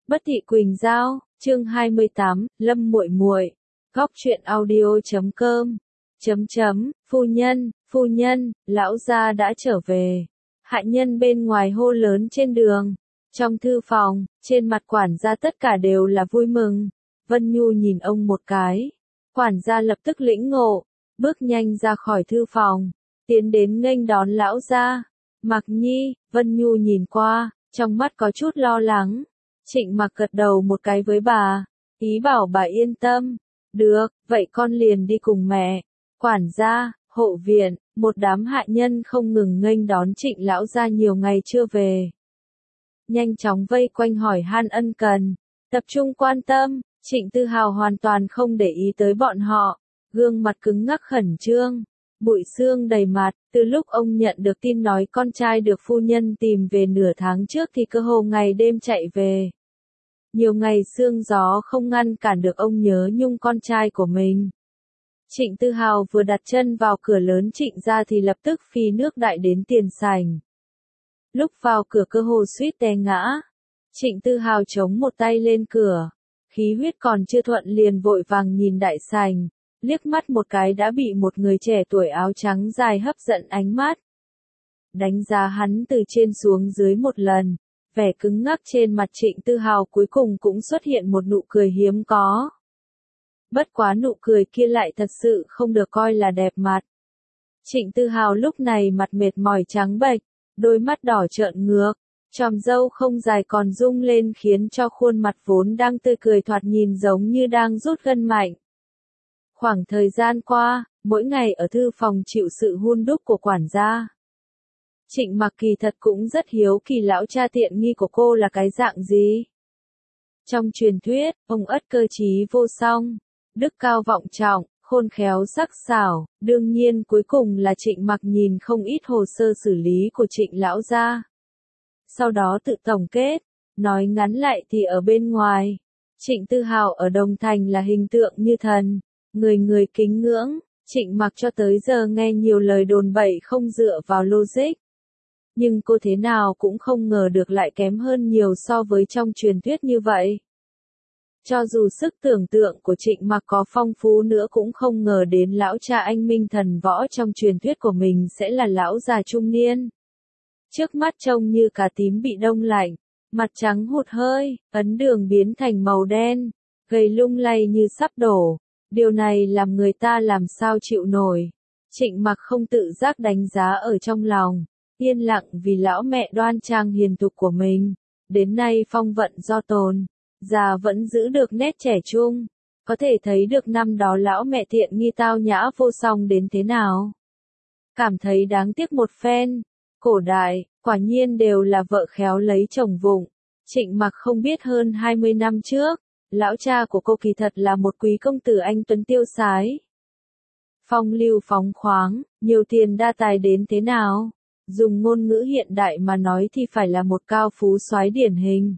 Bất Thị Quỳnh Giao, chương 28, Lâm muội muội. Góc truyện audio.com. Phu nhân, lão gia đã trở về. Hạ nhân bên ngoài hô lớn trên đường. Trong thư phòng, trên mặt quản gia tất cả đều là vui mừng. Vân Nhu nhìn ông một cái. Quản gia lập tức lĩnh ngộ, bước nhanh ra khỏi thư phòng, tiến đến nghênh đón lão gia. Mạc Nhi, Vân Nhu nhìn qua, trong mắt có chút lo lắng. Trịnh Mặc gật đầu một cái với bà, ý bảo bà yên tâm. Được, vậy con liền đi cùng mẹ. Quản gia, hộ viện, một đám hạ nhân không ngừng nghênh đón Trịnh lão gia nhiều ngày chưa về. Nhanh chóng vây quanh hỏi han ân cần, tập trung quan tâm. Trịnh Tư Hào hoàn toàn không để ý tới bọn họ, gương mặt cứng ngắc khẩn trương, bụi sương đầy mặt. Từ lúc ông nhận được tin nói con trai được phu nhân tìm về nửa tháng trước thì cơ hồ ngày đêm chạy về. Nhiều ngày sương gió không ngăn cản được ông nhớ nhung con trai của mình. Trịnh Tư Hào vừa đặt chân vào cửa lớn Trịnh gia thì lập tức phi nước đại đến tiền sảnh. Lúc vào cửa cơ hồ suýt té ngã. Trịnh Tư Hào chống một tay lên cửa, khí huyết còn chưa thuận liền vội vàng nhìn đại sảnh, liếc mắt một cái đã bị một người trẻ tuổi áo trắng dài hấp dẫn ánh mắt. Đánh giá hắn từ trên xuống dưới một lần, vẻ cứng ngắc trên mặt Trịnh Tư Hào cuối cùng cũng xuất hiện một nụ cười hiếm có. Bất quá nụ cười kia lại thật sự không được coi là đẹp mặt. Trịnh Tư Hào lúc này mặt mệt mỏi trắng bệch, đôi mắt đỏ trợn ngược, chòm râu không dài còn rung lên khiến cho khuôn mặt vốn đang tươi cười thoạt nhìn giống như đang rút gân mạnh. Khoảng thời gian qua, mỗi ngày ở thư phòng chịu sự hun đúc của quản gia. Trịnh Mặc kỳ thật cũng rất hiếu kỳ lão cha tiện nghi của cô là cái dạng gì. Trong truyền thuyết, ông ất cơ trí vô song, đức cao vọng trọng, khôn khéo sắc sảo, đương nhiên cuối cùng là Trịnh Mặc nhìn không ít hồ sơ xử lý của Trịnh lão gia. Sau đó tự tổng kết, nói ngắn lại thì ở bên ngoài, Trịnh Tư Hào ở Đồng Thành là hình tượng như thần, người người kính ngưỡng. Trịnh Mặc cho tới giờ nghe nhiều lời đồn bậy không dựa vào logic. Nhưng cô thế nào cũng không ngờ được lại kém hơn nhiều so với trong truyền thuyết như vậy. Cho dù sức tưởng tượng của Trịnh Mặc có phong phú nữa cũng không ngờ đến lão cha anh minh thần võ trong truyền thuyết của mình sẽ là lão già trung niên. Trước mắt trông như cà tím bị đông lạnh, mặt trắng hụt hơi, ấn đường biến thành màu đen, gầy lung lay như sắp đổ. Điều này làm người ta làm sao chịu nổi. Trịnh Mặc không tự giác đánh giá ở trong lòng, yên lặng vì lão mẹ đoan trang hiền thục của mình. Đến nay phong vận do tồn, già vẫn giữ được nét trẻ trung. Có thể thấy được năm đó lão mẹ tiện nghi tao nhã vô song đến thế nào. Cảm thấy đáng tiếc một phen. Cổ đại, quả nhiên đều là vợ khéo lấy chồng vụng. Trịnh Mặc không biết hơn 20 năm trước, lão cha của cô kỳ thật là một quý công tử anh tuấn tiêu sái. Phong lưu phóng khoáng, nhiều tiền đa tài đến thế nào? Dùng ngôn ngữ hiện đại mà nói thì phải là một cao phú soái điển hình.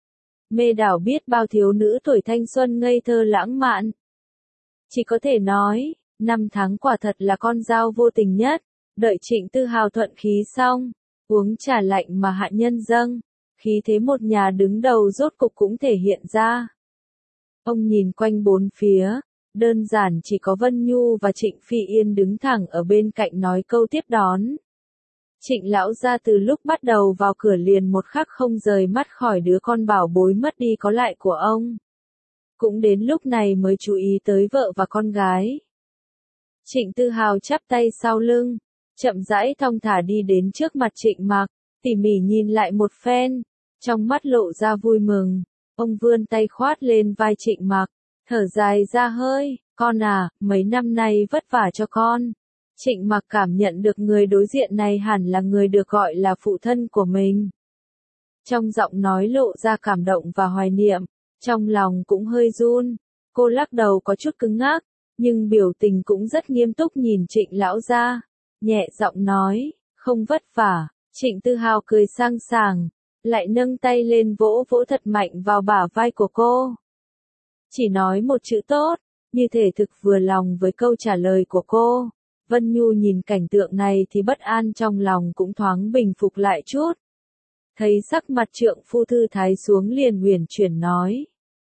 Mê đảo biết bao thiếu nữ tuổi thanh xuân ngây thơ lãng mạn. Chỉ có thể nói, năm tháng quả thật là con dao vô tình nhất. Đợi Trịnh Tư Hào thuận khí xong, uống trà lạnh mà hạ nhân dâng, khí thế một nhà đứng đầu rốt cục cũng thể hiện ra. Ông nhìn quanh bốn phía, đơn giản chỉ có Vân Nhu và Trịnh Phi Yên đứng thẳng ở bên cạnh nói câu tiếp đón. Trịnh lão gia từ lúc bắt đầu vào cửa liền một khắc không rời mắt khỏi đứa con bảo bối mất đi có lại của ông. Cũng đến lúc này mới chú ý tới vợ và con gái. Trịnh Tư Hào chắp tay sau lưng, chậm rãi thong thả đi đến trước mặt Trịnh Mặc, tỉ mỉ nhìn lại một phen, trong mắt lộ ra vui mừng. Ông vươn tay khoát lên vai Trịnh Mặc, thở dài ra hơi, con à, mấy năm nay vất vả cho con. Trịnh Mặc cảm nhận được người đối diện này hẳn là người được gọi là phụ thân của mình. Trong giọng nói lộ ra cảm động và hoài niệm, trong lòng cũng hơi run. Cô lắc đầu có chút cứng ngắc, nhưng biểu tình cũng rất nghiêm túc nhìn Trịnh lão gia, nhẹ giọng nói, không vất vả. Trịnh Tư Hào cười sang sảng, lại nâng tay lên vỗ vỗ thật mạnh vào bả vai của cô. Chỉ nói một chữ tốt, như thể thực vừa lòng với câu trả lời của cô. Vân Nhu nhìn cảnh tượng này thì bất an trong lòng cũng thoáng bình phục lại chút. Thấy sắc mặt trượng phu thư thái xuống liền huyền chuyển nói.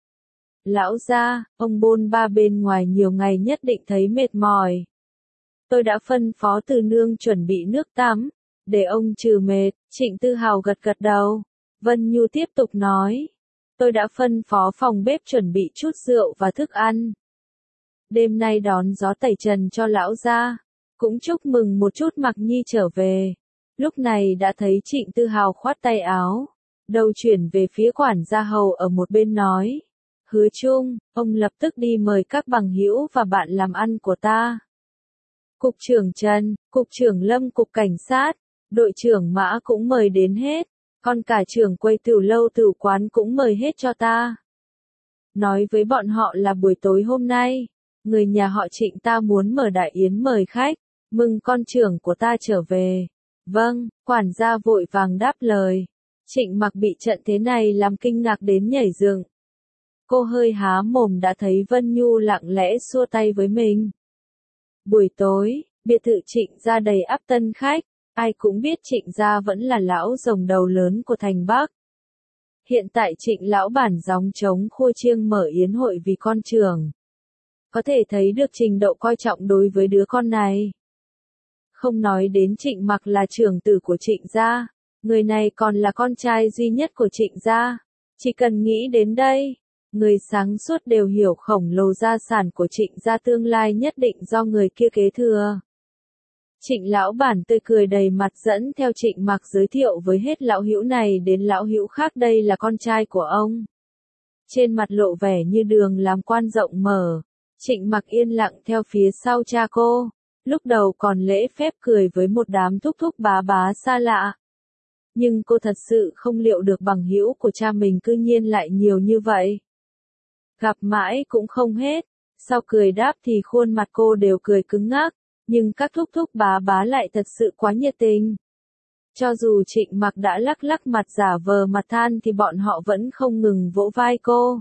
Lão gia, ông bôn ba bên ngoài nhiều ngày nhất định thấy mệt mỏi. Tôi đã phân phó Từ nương chuẩn bị nước tắm, để ông trừ mệt. Trịnh Tư Hào gật gật đầu. Vân Nhu tiếp tục nói. Tôi đã phân phó phòng bếp chuẩn bị chút rượu và thức ăn. Đêm nay đón gió tẩy trần cho lão gia, cũng chúc mừng một chút Mặc Nhi trở về. Lúc này đã thấy Trịnh Tư Hào khoát tay áo, đầu chuyển về phía quản gia hầu ở một bên nói. Hứa Trung, ông lập tức đi mời các bằng hữu và bạn làm ăn của ta. Cục trưởng Trần, Cục trưởng Lâm Cục Cảnh sát, đội trưởng Mã cũng mời đến hết, còn cả trưởng quầy tiểu lâu tiểu quán cũng mời hết cho ta. Nói với bọn họ là buổi tối hôm nay, người nhà họ Trịnh ta muốn mở đại yến mời khách, mừng con trưởng của ta trở về. Vâng, quản gia vội vàng đáp lời. Trịnh Mặc bị trận thế này làm kinh ngạc đến nhảy dựng. Cô hơi há mồm đã thấy Vân Nhu lặng lẽ xua tay với mình. Buổi tối, biệt thự Trịnh gia đầy ắp tân khách, ai cũng biết Trịnh gia vẫn là lão rồng đầu lớn của thành Bắc. Hiện tại Trịnh lão bản gióng trống khua chiêng mở yến hội vì con trưởng. Có thể thấy được trình độ coi trọng đối với đứa con này. Không nói đến Trịnh Mặc là trưởng tử của Trịnh gia, người này còn là con trai duy nhất của Trịnh gia. Chỉ cần nghĩ đến đây, người sáng suốt đều hiểu khổng lồ gia sản của Trịnh gia tương lai nhất định do người kia kế thừa. Trịnh lão bản tươi cười đầy mặt dẫn theo Trịnh Mặc giới thiệu với hết lão hữu này đến lão hữu khác đây là con trai của ông. Trên mặt lộ vẻ như đường làm quan rộng mở, Trịnh Mặc yên lặng theo phía sau cha cô, lúc đầu còn lễ phép cười với một đám thúc thúc bá bá xa lạ. Nhưng cô thật sự không liệu được bằng hữu của cha mình cư nhiên lại nhiều như vậy. Gặp mãi cũng không hết, sau cười đáp thì khuôn mặt cô đều cười cứng ngắc, nhưng các thúc thúc bá bá lại thật sự quá nhiệt tình. Cho dù Trịnh Mặc đã lắc lắc mặt giả vờ mặt than thì bọn họ vẫn không ngừng vỗ vai cô.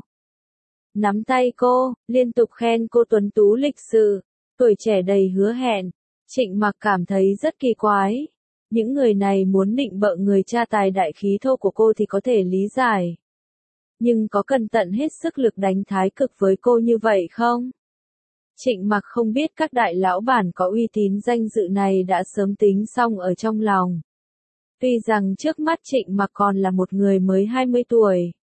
Nắm tay cô, liên tục khen cô tuấn tú lịch sự, tuổi trẻ đầy hứa hẹn. Trịnh Mặc cảm thấy rất kỳ quái. Những người này muốn nịnh bợ người cha tài đại khí thô của cô thì có thể lý giải. Nhưng có cần tận hết sức lực đánh thái cực với cô như vậy không? Trịnh Mặc không biết các đại lão bản có uy tín danh dự này đã sớm tính xong ở trong lòng. Tuy rằng trước mắt Trịnh Mặc còn là một người mới 20 tuổi.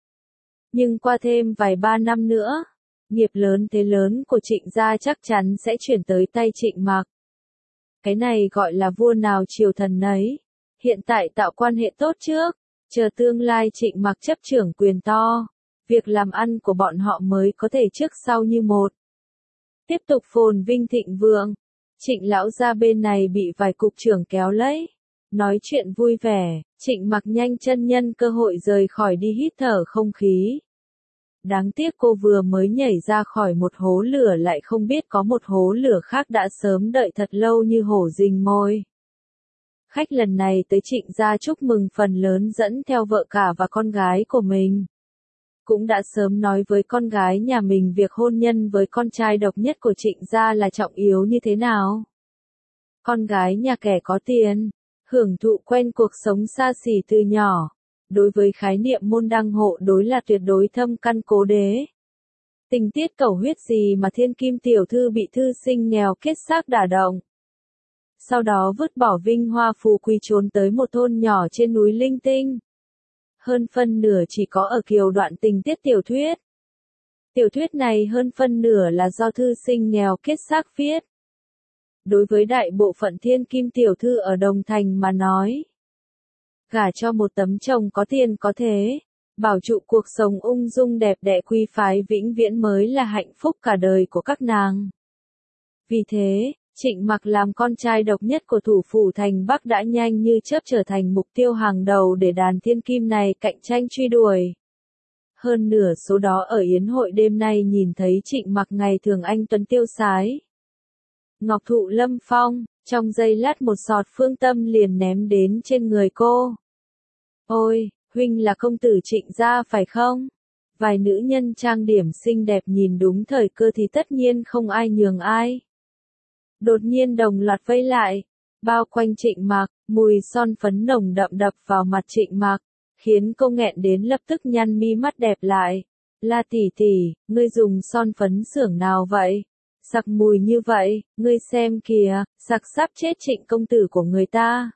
Nhưng qua thêm vài ba năm nữa, nghiệp lớn thế lớn của Trịnh gia chắc chắn sẽ chuyển tới tay Trịnh Mặc. Cái này gọi là vua nào triều thần nấy. Hiện tại tạo quan hệ tốt trước, chờ tương lai Trịnh Mặc chấp trưởng quyền to, việc làm ăn của bọn họ mới có thể trước sau như một. Tiếp tục phồn vinh thịnh vượng, Trịnh lão gia bên này bị vài cục trưởng kéo lấy. Nói chuyện vui vẻ, Trịnh Mặc nhanh chân nhân cơ hội rời khỏi đi hít thở không khí. Đáng tiếc cô vừa mới nhảy ra khỏi một hố lửa lại không biết có một hố lửa khác đã sớm đợi thật lâu như hổ rình mồi. Khách lần này tới Trịnh gia chúc mừng phần lớn dẫn theo vợ cả và con gái của mình. Cũng đã sớm nói với con gái nhà mình việc hôn nhân với con trai độc nhất của Trịnh gia là trọng yếu như thế nào. Con gái nhà kẻ có tiền, hưởng thụ quen cuộc sống xa xỉ từ nhỏ. Đối với khái niệm môn đăng hộ đối là tuyệt đối thâm căn cố đế. Tình tiết cầu huyết gì mà thiên kim tiểu thư bị thư sinh nghèo kết xác đả động. Sau đó vứt bỏ vinh hoa phú quý trốn tới một thôn nhỏ trên núi linh tinh. Hơn phân nửa chỉ có ở kiều đoạn tình tiết tiểu thuyết. Tiểu thuyết này hơn phân nửa là do thư sinh nghèo kết xác viết. Đối với đại bộ phận thiên kim tiểu thư ở Đồng Thành mà nói. Gả cho một tấm chồng có tiền có thế, bảo trụ cuộc sống ung dung đẹp đẽ quý phái vĩnh viễn mới là hạnh phúc cả đời của các nàng. Vì thế, Trịnh Mặc làm con trai độc nhất của thủ phủ thành Bắc đã nhanh như chớp trở thành mục tiêu hàng đầu để đàn thiên kim này cạnh tranh truy đuổi. Hơn nửa số đó ở yến hội đêm nay nhìn thấy Trịnh Mặc ngày thường anh tuấn tiêu sái. Ngọc thụ lâm phong, trong giây lát một giọt phương tâm liền ném đến trên người cô. Ôi, huynh là công tử Trịnh gia phải không? Vài nữ nhân trang điểm xinh đẹp nhìn đúng thời cơ thì tất nhiên không ai nhường ai. Đột nhiên đồng loạt vây lại, bao quanh Trịnh Mặc, mùi son phấn nồng đậm đập vào mặt Trịnh Mặc. khiến cô nghẹn đến lập tức nhăn mi mắt đẹp lại. La tỷ tỷ, ngươi dùng son phấn xưởng nào vậy? Sặc mùi như vậy, ngươi xem kìa, sặc sắp chết Trịnh công tử của người ta.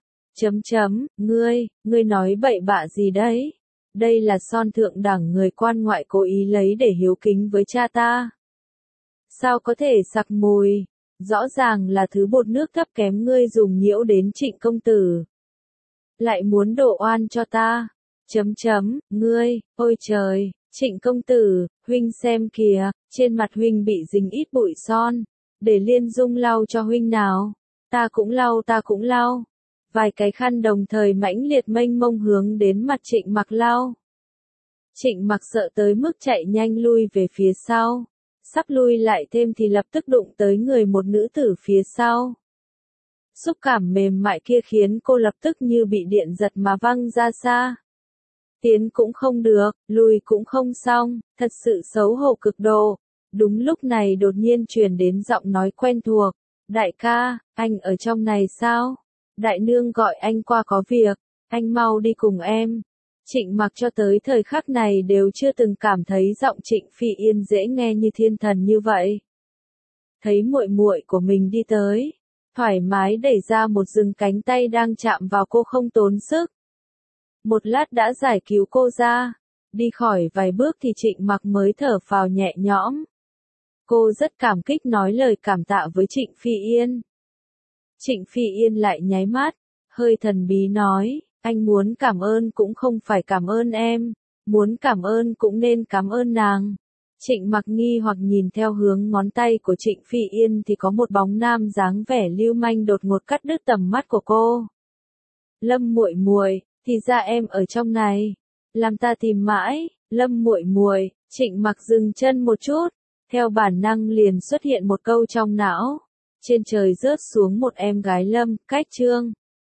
Ngươi nói bậy bạ gì đấy? Đây là son thượng đẳng người quan ngoại cố ý lấy để hiếu kính với cha ta. Sao có thể sặc mùi? Rõ ràng là thứ bột nước thấp kém ngươi dùng nhiễu đến Trịnh công tử. Lại muốn đổ oan cho ta. Ngươi, ôi trời, Trịnh công tử, huynh xem kìa, trên mặt huynh bị dính ít bụi son. Để Liên Dung lau cho huynh nào. Ta cũng lau. Vài cái khăn đồng thời mãnh liệt mênh mông hướng đến mặt Trịnh Mặc lau. Trịnh Mặc sợ tới mức chạy nhanh lui về phía sau. Sắp lui lại thêm thì lập tức đụng tới người một nữ tử phía sau. Xúc cảm mềm mại kia khiến cô lập tức như bị điện giật mà văng ra xa. Tiến cũng không được, lùi cũng không xong, thật sự xấu hổ cực độ. Đúng lúc này đột nhiên truyền đến giọng nói quen thuộc. Đại ca, anh ở trong này sao? Đại nương gọi anh qua có việc, anh mau đi cùng em. Trịnh Mặc cho tới thời khắc này đều chưa từng cảm thấy giọng Trịnh Phi Yên dễ nghe như thiên thần như vậy. Thấy muội muội của mình đi tới, thoải mái đẩy ra một rừng cánh tay đang chạm vào cô không tốn sức. Một lát đã giải cứu cô ra, đi khỏi vài bước thì Trịnh Mặc mới thở phào nhẹ nhõm. Cô rất cảm kích nói lời cảm tạ với Trịnh Phi Yên. Trịnh Phi Yên lại nháy mắt, hơi thần bí nói, anh muốn cảm ơn cũng không phải cảm ơn em, muốn cảm ơn cũng nên cảm ơn nàng. Trịnh Mặc nghi hoặc nhìn theo hướng ngón tay của Trịnh Phi Yên thì có một bóng nam dáng vẻ lưu manh đột ngột cắt đứt tầm mắt của cô. Lâm muội muội, thì ra em ở trong này, làm ta tìm mãi. Lâm muội muội, Trịnh Mặc dừng chân một chút, theo bản năng liền xuất hiện một câu trong não. Trên trời rớt xuống một em gái Lâm, cách Trương.